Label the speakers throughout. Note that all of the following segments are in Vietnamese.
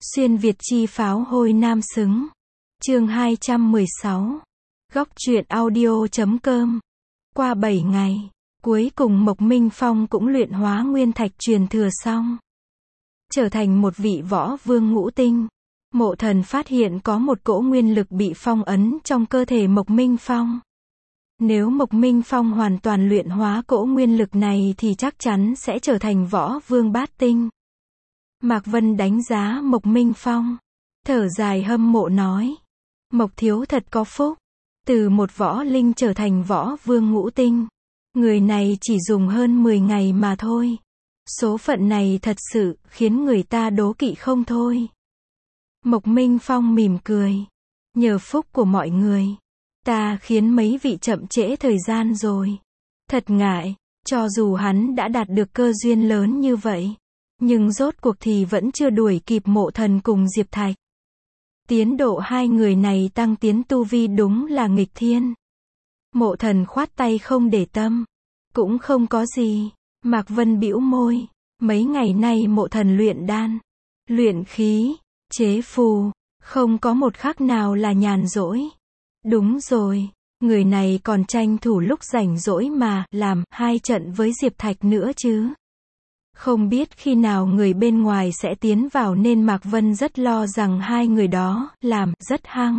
Speaker 1: Xuyên Việt chi pháo hôi nam xứng. Chương 216. Góc truyện audio.com. Qua 7 ngày, cuối cùng Mộc Minh Phong cũng luyện hóa nguyên thạch truyền thừa xong, trở thành một vị võ vương ngũ tinh. Mộ Thần phát hiện có một cỗ nguyên lực bị phong ấn trong cơ thể Mộc Minh Phong. Nếu Mộc Minh Phong hoàn toàn luyện hóa cỗ nguyên lực này thì chắc chắn sẽ trở thành võ vương bát tinh. Mạc Vân đánh giá Mộc Minh Phong, thở dài hâm mộ nói: Mộc thiếu thật có phúc, từ một võ linh trở thành võ vương ngũ tinh. Người này chỉ dùng hơn 10 ngày mà thôi. Số phận này thật sự khiến người ta đố kỵ không thôi. Mộc Minh Phong mỉm cười: nhờ phúc của mọi người, ta khiến mấy vị chậm trễ thời gian rồi. Thật ngại, cho dù hắn đã đạt được cơ duyên lớn như vậy, nhưng rốt cuộc thì vẫn chưa đuổi kịp Mộ Thần cùng Diệp Thạch. Tiến độ hai người này tăng tiến tu vi đúng là nghịch thiên. Mộ Thần khoát tay không để tâm: cũng không có gì. Mạc Vân bĩu môi: mấy ngày nay Mộ Thần luyện đan, luyện khí, chế phù, không có một khắc nào là nhàn rỗi. Đúng rồi, người này còn tranh thủ lúc rảnh rỗi mà làm 2 trận với Diệp Thạch nữa chứ. Không biết khi nào người bên ngoài sẽ tiến vào nên Mạc Vân rất lo rằng hai người đó làm rất hăng,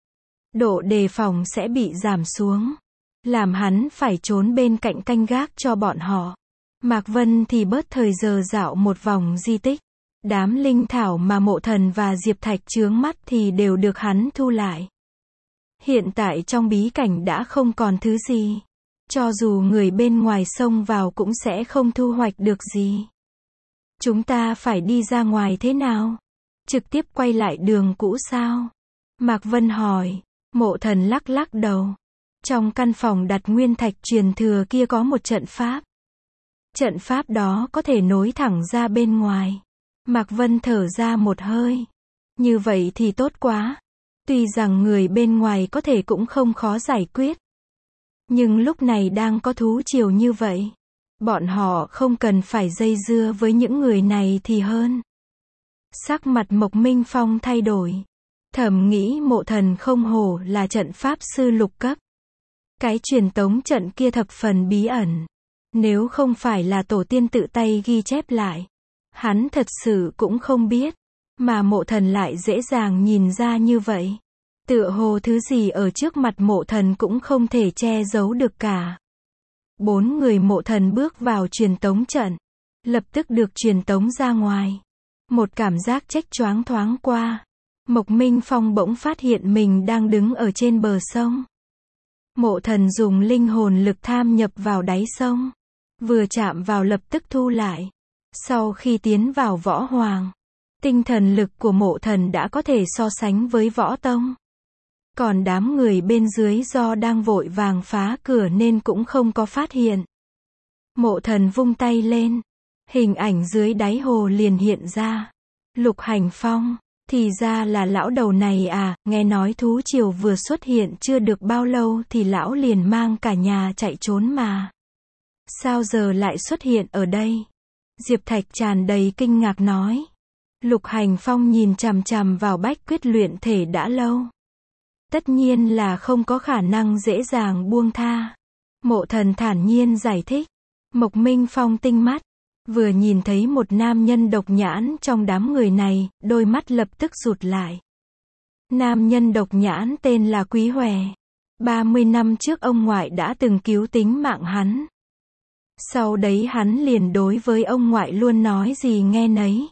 Speaker 1: độ đề phòng sẽ bị giảm xuống, làm hắn phải trốn bên cạnh canh gác cho bọn họ. Mạc Vân thì bớt thời giờ dạo một vòng di tích. Đám linh thảo mà Mộ Thần và Diệp Thạch chướng mắt thì đều được hắn thu lại. Hiện tại trong bí cảnh đã không còn thứ gì. Cho dù người bên ngoài xông vào cũng sẽ không thu hoạch được gì. Chúng ta phải đi ra ngoài thế nào? Trực tiếp quay lại đường cũ sao? Mạc Vân hỏi. Mộ Thần lắc lắc đầu. Trong căn phòng đặt nguyên thạch truyền thừa kia có một trận pháp. Trận pháp đó có thể nối thẳng ra bên ngoài. Mạc Vân thở ra một hơi. Như vậy thì tốt quá. Tuy rằng người bên ngoài có thể cũng không khó giải quyết, nhưng lúc này đang có thú triều như vậy, bọn họ không cần phải dây dưa với những người này thì hơn. Sắc mặt Mộc Minh Phong thay đổi. Thầm nghĩ Mộ Thần không hổ là trận pháp sư lục cấp. Cái truyền tống trận kia thập phần bí ẩn. Nếu không phải là tổ tiên tự tay ghi chép lại, hắn thật sự cũng không biết. Mà Mộ Thần lại dễ dàng nhìn ra như vậy. Tựa hồ thứ gì ở trước mặt Mộ Thần cũng không thể che giấu được cả. 4 người Mộ Thần bước vào truyền tống trận, lập tức được truyền tống ra ngoài. Một cảm giác chếch choáng thoáng qua. Mộc Minh Phong bỗng phát hiện mình đang đứng ở trên bờ sông. Mộ Thần dùng linh hồn lực tham nhập vào đáy sông. Vừa chạm vào lập tức thu lại. Sau khi tiến vào võ hoàng, tinh thần lực của Mộ Thần đã có thể so sánh với võ tông. Còn đám người bên dưới do đang vội vàng phá cửa nên cũng không có phát hiện. Mộ Thần vung tay lên, hình ảnh dưới đáy hồ liền hiện ra. Lục Hành Phong, thì ra là lão đầu này à, nghe nói thú triều vừa xuất hiện chưa được bao lâu thì lão liền mang cả nhà chạy trốn mà. Sao giờ lại xuất hiện ở đây? Diệp Thạch tràn đầy kinh ngạc nói. Lục Hành Phong nhìn chằm chằm vào bách quyết luyện thể đã lâu. Tất nhiên là không có khả năng dễ dàng buông tha. Mộ Thần thản nhiên giải thích. Mộc Minh Phong tinh mắt, vừa nhìn thấy một nam nhân độc nhãn trong đám người này, đôi mắt lập tức rụt lại. Nam nhân độc nhãn tên là Quý Hòe. 30 năm trước ông ngoại đã từng cứu tính mạng hắn. Sau đấy hắn liền đối với ông ngoại luôn nói gì nghe nấy.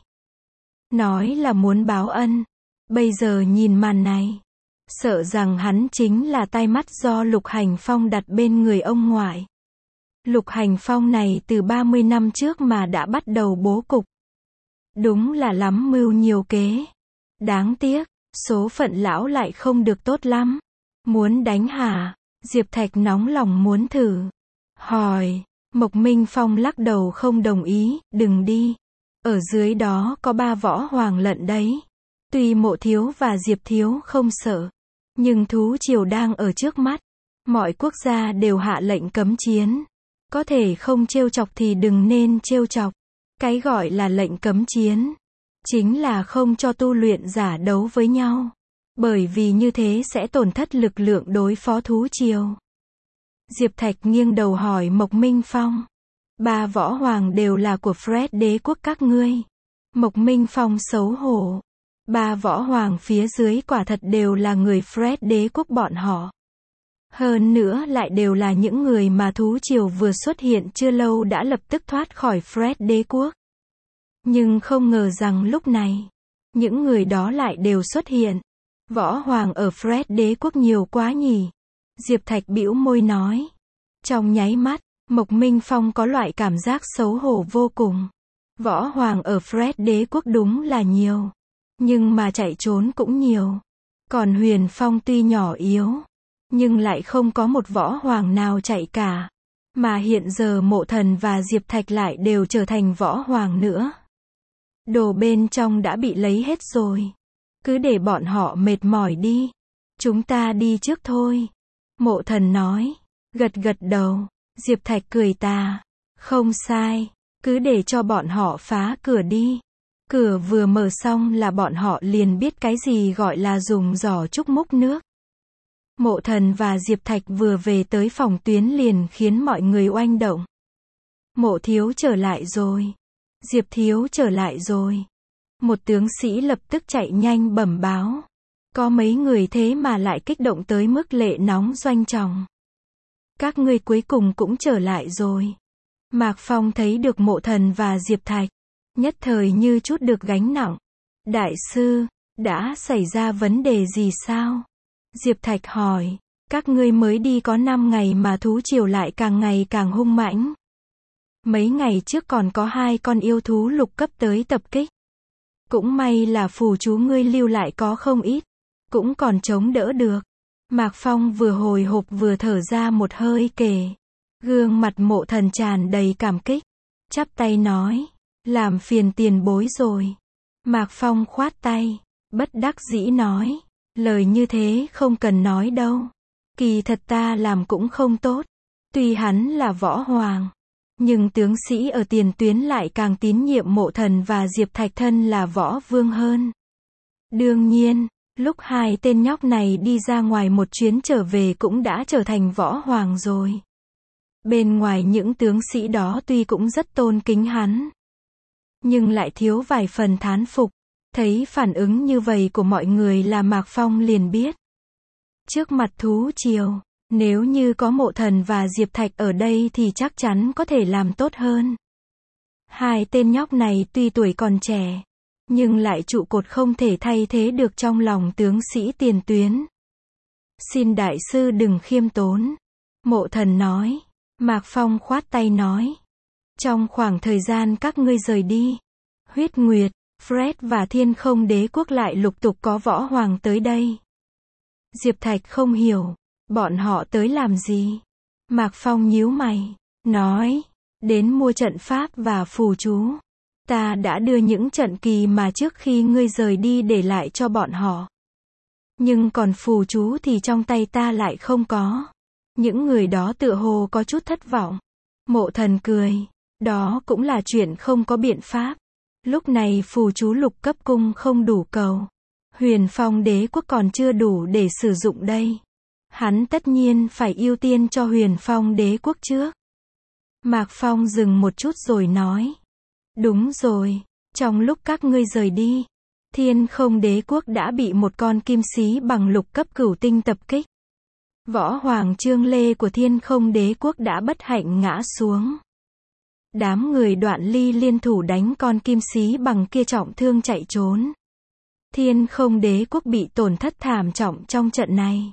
Speaker 1: Nói là muốn báo ân. Bây giờ nhìn màn này, sợ rằng hắn chính là tai mắt do Lục Hành Phong đặt bên người ông ngoại. Lục Hành Phong này từ 30 năm trước mà đã bắt đầu bố cục. Đúng là lắm mưu nhiều kế. Đáng tiếc, số phận lão lại không được tốt lắm. Muốn đánh hả? Diệp Thạch nóng lòng muốn thử. Hỏi. Mộc Minh Phong lắc đầu không đồng ý. Đừng đi. Ở dưới đó có 3 võ hoàng lận đấy. Tuy Mộ thiếu và Diệp thiếu không sợ, nhưng thú triều đang ở trước mắt. Mọi quốc gia đều hạ lệnh cấm chiến. Có thể không trêu chọc thì đừng nên trêu chọc. Cái gọi là lệnh cấm chiến chính là không cho tu luyện giả đấu với nhau. Bởi vì như thế sẽ tổn thất lực lượng đối phó thú triều. Diệp Thạch nghiêng đầu hỏi Mộc Minh Phong. 3 võ hoàng đều là của Fred đế quốc các ngươi. Mộc Minh Phong xấu hổ. 3 võ hoàng phía dưới quả thật đều là người Fred đế quốc bọn họ. Hơn nữa lại đều là những người mà thú triều vừa xuất hiện chưa lâu đã lập tức thoát khỏi Fred đế quốc. Nhưng không ngờ rằng lúc này, những người đó lại đều xuất hiện. Võ hoàng ở Fred đế quốc nhiều quá nhỉ. Diệp Thạch bĩu môi nói. Trong nháy mắt, Mộc Minh Phong có loại cảm giác xấu hổ vô cùng. Võ hoàng ở Fred đế quốc đúng là nhiều. Nhưng mà chạy trốn cũng nhiều. Còn Huyền Phong tuy nhỏ yếu, nhưng lại không có một võ hoàng nào chạy cả. Mà hiện giờ Mộ Thần và Diệp Thạch lại đều trở thành võ hoàng nữa. Đồ bên trong đã bị lấy hết rồi. Cứ để bọn họ mệt mỏi đi. Chúng ta đi trước thôi. Mộ Thần nói. Gật gật đầu. Diệp Thạch cười tà. Không sai. Cứ để cho bọn họ phá cửa đi. Cửa vừa mở xong là bọn họ liền biết cái gì gọi là dùng giỏ trúc múc nước. Mộ Thần và Diệp Thạch vừa về tới phòng tuyến liền khiến mọi người oanh động. Mộ thiếu trở lại rồi. Diệp thiếu trở lại rồi. Một tướng sĩ lập tức chạy nhanh bẩm báo. Có mấy người thế mà lại kích động tới mức lệ nóng doanh trọng. Các ngươi cuối cùng cũng trở lại rồi. Mạc Phong thấy được Mộ Thần và Diệp Thạch. Nhất thời như chút được gánh nặng. Đại sư, đã xảy ra vấn đề gì sao? Diệp Thạch hỏi. Các ngươi mới đi có 5 ngày mà thú triều lại càng ngày càng hung mãnh. Mấy ngày trước còn có 2 con yêu thú lục cấp tới tập kích. Cũng may là phù chú ngươi lưu lại có không ít. Cũng còn chống đỡ được. Mạc Phong vừa hồi hộp vừa thở ra một hơi kể. Gương mặt Mộ Thần tràn đầy cảm kích. Chắp tay nói. Làm phiền tiền bối rồi. Mạc Phong khoát tay. Bất đắc dĩ nói. Lời như thế không cần nói đâu. Kỳ thật ta làm cũng không tốt. Tuy hắn là võ hoàng. Nhưng tướng sĩ ở tiền tuyến lại càng tín nhiệm Mộ Thần và Diệp Thạch thân là võ vương hơn. Đương nhiên, lúc 2 tên nhóc này đi ra ngoài một chuyến trở về cũng đã trở thành võ hoàng rồi. Bên ngoài những tướng sĩ đó tuy cũng rất tôn kính hắn. Nhưng lại thiếu vài phần thán phục. Thấy phản ứng như vậy của mọi người là Mạc Phong liền biết. Trước mặt thú triều, nếu như có Mộ Thần và Diệp Thạch ở đây thì chắc chắn có thể làm tốt hơn. 2 tên nhóc này tuy tuổi còn trẻ, nhưng lại trụ cột không thể thay thế được trong lòng tướng sĩ tiền tuyến. Xin đại sư đừng khiêm tốn. Mộ Thần nói. Mạc Phong khoát tay nói. Trong khoảng thời gian các ngươi rời đi, Huyết Nguyệt, Fred và Thiên Không Đế quốc lại lục tục có võ hoàng tới đây. Diệp Thạch không hiểu. Bọn họ tới làm gì? Mạc Phong nhíu mày. Nói. Đến mua trận pháp và phù chú. Ta đã đưa những trận kỳ mà trước khi ngươi rời đi để lại cho bọn họ. Nhưng còn phù chú thì trong tay ta lại không có. Những người đó tựa hồ có chút thất vọng. Mộ Thần cười. Đó cũng là chuyện không có biện pháp. Lúc này phù chú lục cấp cung không đủ cầu. Huyền Phong đế quốc còn chưa đủ để sử dụng đây. Hắn tất nhiên phải ưu tiên cho Huyền Phong đế quốc trước. Mạc Phong dừng một chút rồi nói. Đúng rồi, trong lúc các ngươi rời đi, Thiên Không đế quốc đã bị một con kim sĩ bằng lục cấp cửu tinh tập kích. Võ hoàng Trương Lê của Thiên Không đế quốc đã bất hạnh ngã xuống. Đám người Đoạn Ly liên thủ đánh con kim sĩ bằng kia trọng thương chạy trốn. Thiên Không đế quốc bị tổn thất thảm trọng trong trận này.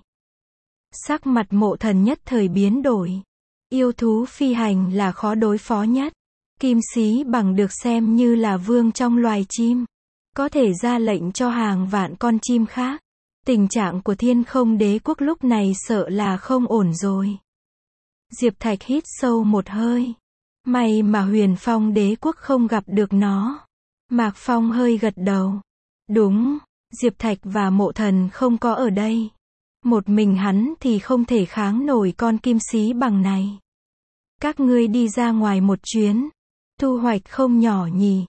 Speaker 1: Sắc mặt Mộ Thần nhất thời biến đổi. Yêu thú phi hành là khó đối phó nhất. Kim sĩ bằng được xem như là vương trong loài chim. Có thể ra lệnh cho hàng vạn con chim khác. Tình trạng của Thiên Không đế quốc lúc này sợ là không ổn rồi. Diệp Thạch hít sâu một hơi. May mà Huyền Phong đế quốc không gặp được nó. Mạc Phong hơi gật đầu. Đúng, Diệp Thạch và Mộ Thần không có ở đây. Một mình hắn thì không thể kháng nổi con kim sĩ bằng này. Các ngươi đi ra ngoài một chuyến. Thu hoạch không nhỏ nhỉ.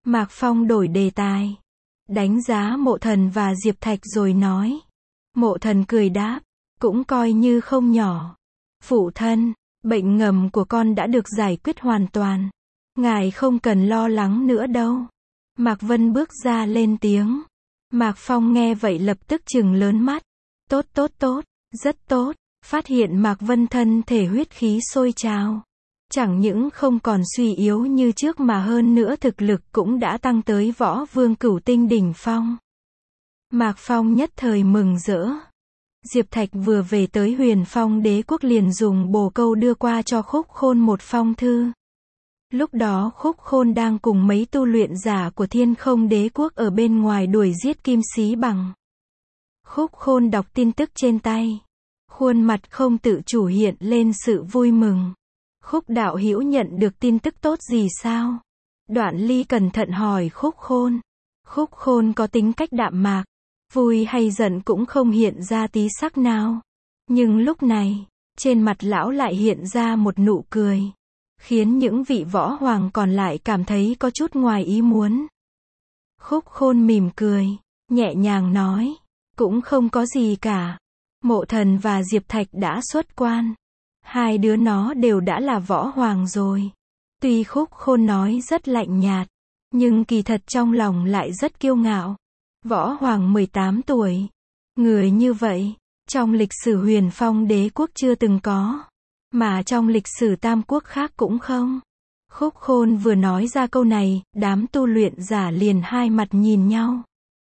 Speaker 1: Mạc Phong đổi đề tài. Đánh giá Mộ Thần và Diệp Thạch rồi nói. Mộ Thần cười đáp. Cũng coi như không nhỏ. Phụ thân, bệnh ngầm của con đã được giải quyết hoàn toàn. Ngài không cần lo lắng nữa đâu. Mạc Vân bước ra lên tiếng. Mạc Phong nghe vậy lập tức trừng lớn mắt. Tốt tốt tốt, rất tốt. Phát hiện Mạc Vân thân thể huyết khí sôi trào. Chẳng những không còn suy yếu như trước mà hơn nữa thực lực cũng đã tăng tới võ vương cửu tinh đỉnh phong. Mạc Phong nhất thời mừng rỡ. Diệp Thạch vừa về tới Huyền Phong Đế quốc liền dùng bồ câu đưa qua cho Khúc Khôn một phong thư. Lúc đó Khúc Khôn đang cùng mấy tu luyện giả của Thiên Không Đế quốc ở bên ngoài đuổi giết Kim Xí Bằng. Khúc Khôn đọc tin tức trên tay. Khuôn mặt không tự chủ hiện lên sự vui mừng. Khúc đạo hữu nhận được tin tức tốt gì sao? Đoạn Ly cẩn thận hỏi Khúc Khôn. Khúc Khôn có tính cách đạm mạc. Vui hay giận cũng không hiện ra tí sắc nào. Nhưng lúc này, trên mặt lão lại hiện ra một nụ cười. Khiến những vị võ hoàng còn lại cảm thấy có chút ngoài ý muốn. Khúc Khôn mỉm cười, nhẹ nhàng nói. Cũng không có gì cả. Mộ Thần và Diệp Thạch đã xuất quan. Hai đứa nó đều đã là võ hoàng rồi. Tuy Khúc Khôn nói rất lạnh nhạt, nhưng kỳ thật trong lòng lại rất kiêu ngạo. Võ hoàng 18 tuổi. Người như vậy, trong lịch sử Huyền Phong Đế quốc chưa từng có. Mà trong lịch sử Tam quốc khác cũng không. Khúc Khôn vừa nói ra câu này, đám tu luyện giả liền hai mặt nhìn nhau.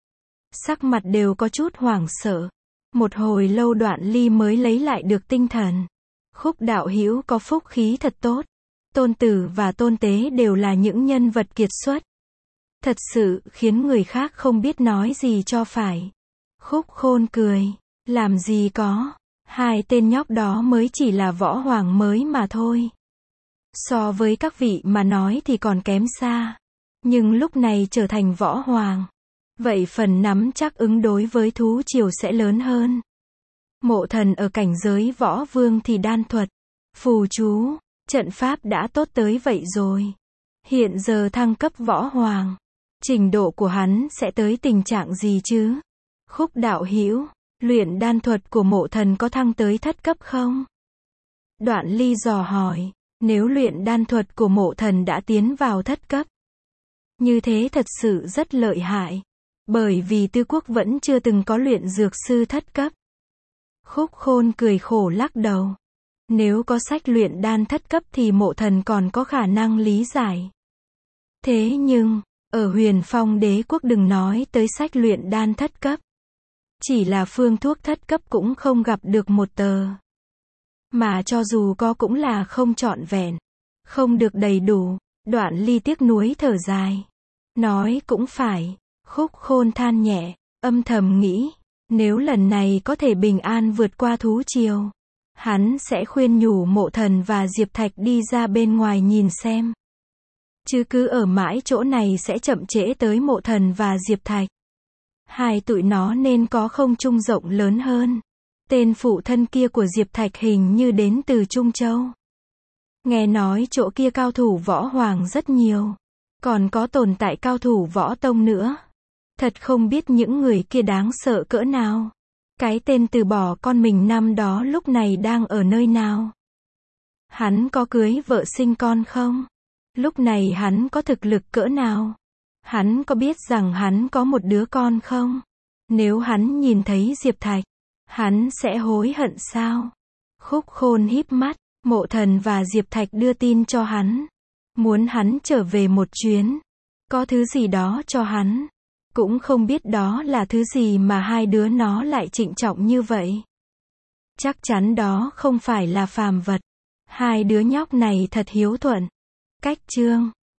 Speaker 1: Sắc mặt đều có chút hoảng sợ. Một hồi lâu Đoạn Ly mới lấy lại được tinh thần. Khúc đạo hữu có phúc khí thật tốt. Tôn Tử và Tôn Tế đều là những nhân vật kiệt xuất. Thật sự khiến người khác không biết nói gì cho phải. Khúc Khôn cười. Làm gì có. Hai tên nhóc đó mới chỉ là võ hoàng mới mà thôi. So với các vị mà nói thì còn kém xa. Nhưng lúc này trở thành võ hoàng. Vậy phần nắm chắc ứng đối với thú triều sẽ lớn hơn. Mộ Thần ở cảnh giới võ vương thì đan thuật, phù chú, trận pháp đã tốt tới vậy rồi. Hiện giờ thăng cấp võ hoàng. Trình độ của hắn sẽ tới tình trạng gì chứ? Khúc đạo hữu, luyện đan thuật của Mộ Thần có thăng tới thất cấp không? Đoạn Ly dò hỏi. Nếu luyện đan thuật của Mộ Thần đã tiến vào thất cấp, như thế thật sự rất lợi hại. Bởi vì Tư Quốc vẫn chưa từng có luyện dược sư thất cấp. Khúc Khôn cười khổ lắc đầu. Nếu có sách luyện đan thất cấp thì Mộ Thần còn có khả năng lý giải. Thế nhưng, ở Huyền Phong Đế quốc đừng nói tới sách luyện đan thất cấp. Chỉ là phương thuốc thất cấp cũng không gặp được một tờ. Mà cho dù có cũng là không trọn vẹn, không được đầy đủ. Đoạn Ly tiếc nuối thở dài. Nói cũng phải. Khúc Khôn than nhẹ, âm thầm nghĩ. Nếu lần này có thể bình an vượt qua thú triều, hắn sẽ khuyên nhủ Mộ Thần và Diệp Thạch đi ra bên ngoài nhìn xem. Chứ cứ ở mãi chỗ này sẽ chậm trễ tới Mộ Thần và Diệp Thạch. Hai tụi nó nên có không trung rộng lớn hơn. Tên phụ thân kia của Diệp Thạch hình như đến từ Trung Châu. Nghe nói chỗ kia cao thủ võ hoàng rất nhiều. Còn có tồn tại cao thủ võ tông nữa. Thật không biết những người kia đáng sợ cỡ nào. Cái tên từ bỏ con mình năm đó lúc này đang ở nơi nào? Hắn có cưới vợ sinh con không? Lúc này hắn có thực lực cỡ nào? Hắn có biết rằng hắn có một đứa con không? Nếu hắn nhìn thấy Diệp Thạch, hắn sẽ hối hận sao? Khúc Khôn híp mắt, Mộ Thần và Diệp Thạch đưa tin cho hắn. Muốn hắn trở về một chuyến. Có thứ gì đó cho hắn. Cũng không biết đó là thứ gì mà hai đứa nó lại trịnh trọng như vậy. Chắc chắn đó không phải là phàm vật. Hai đứa nhóc này thật hiếu thuận. Cách chương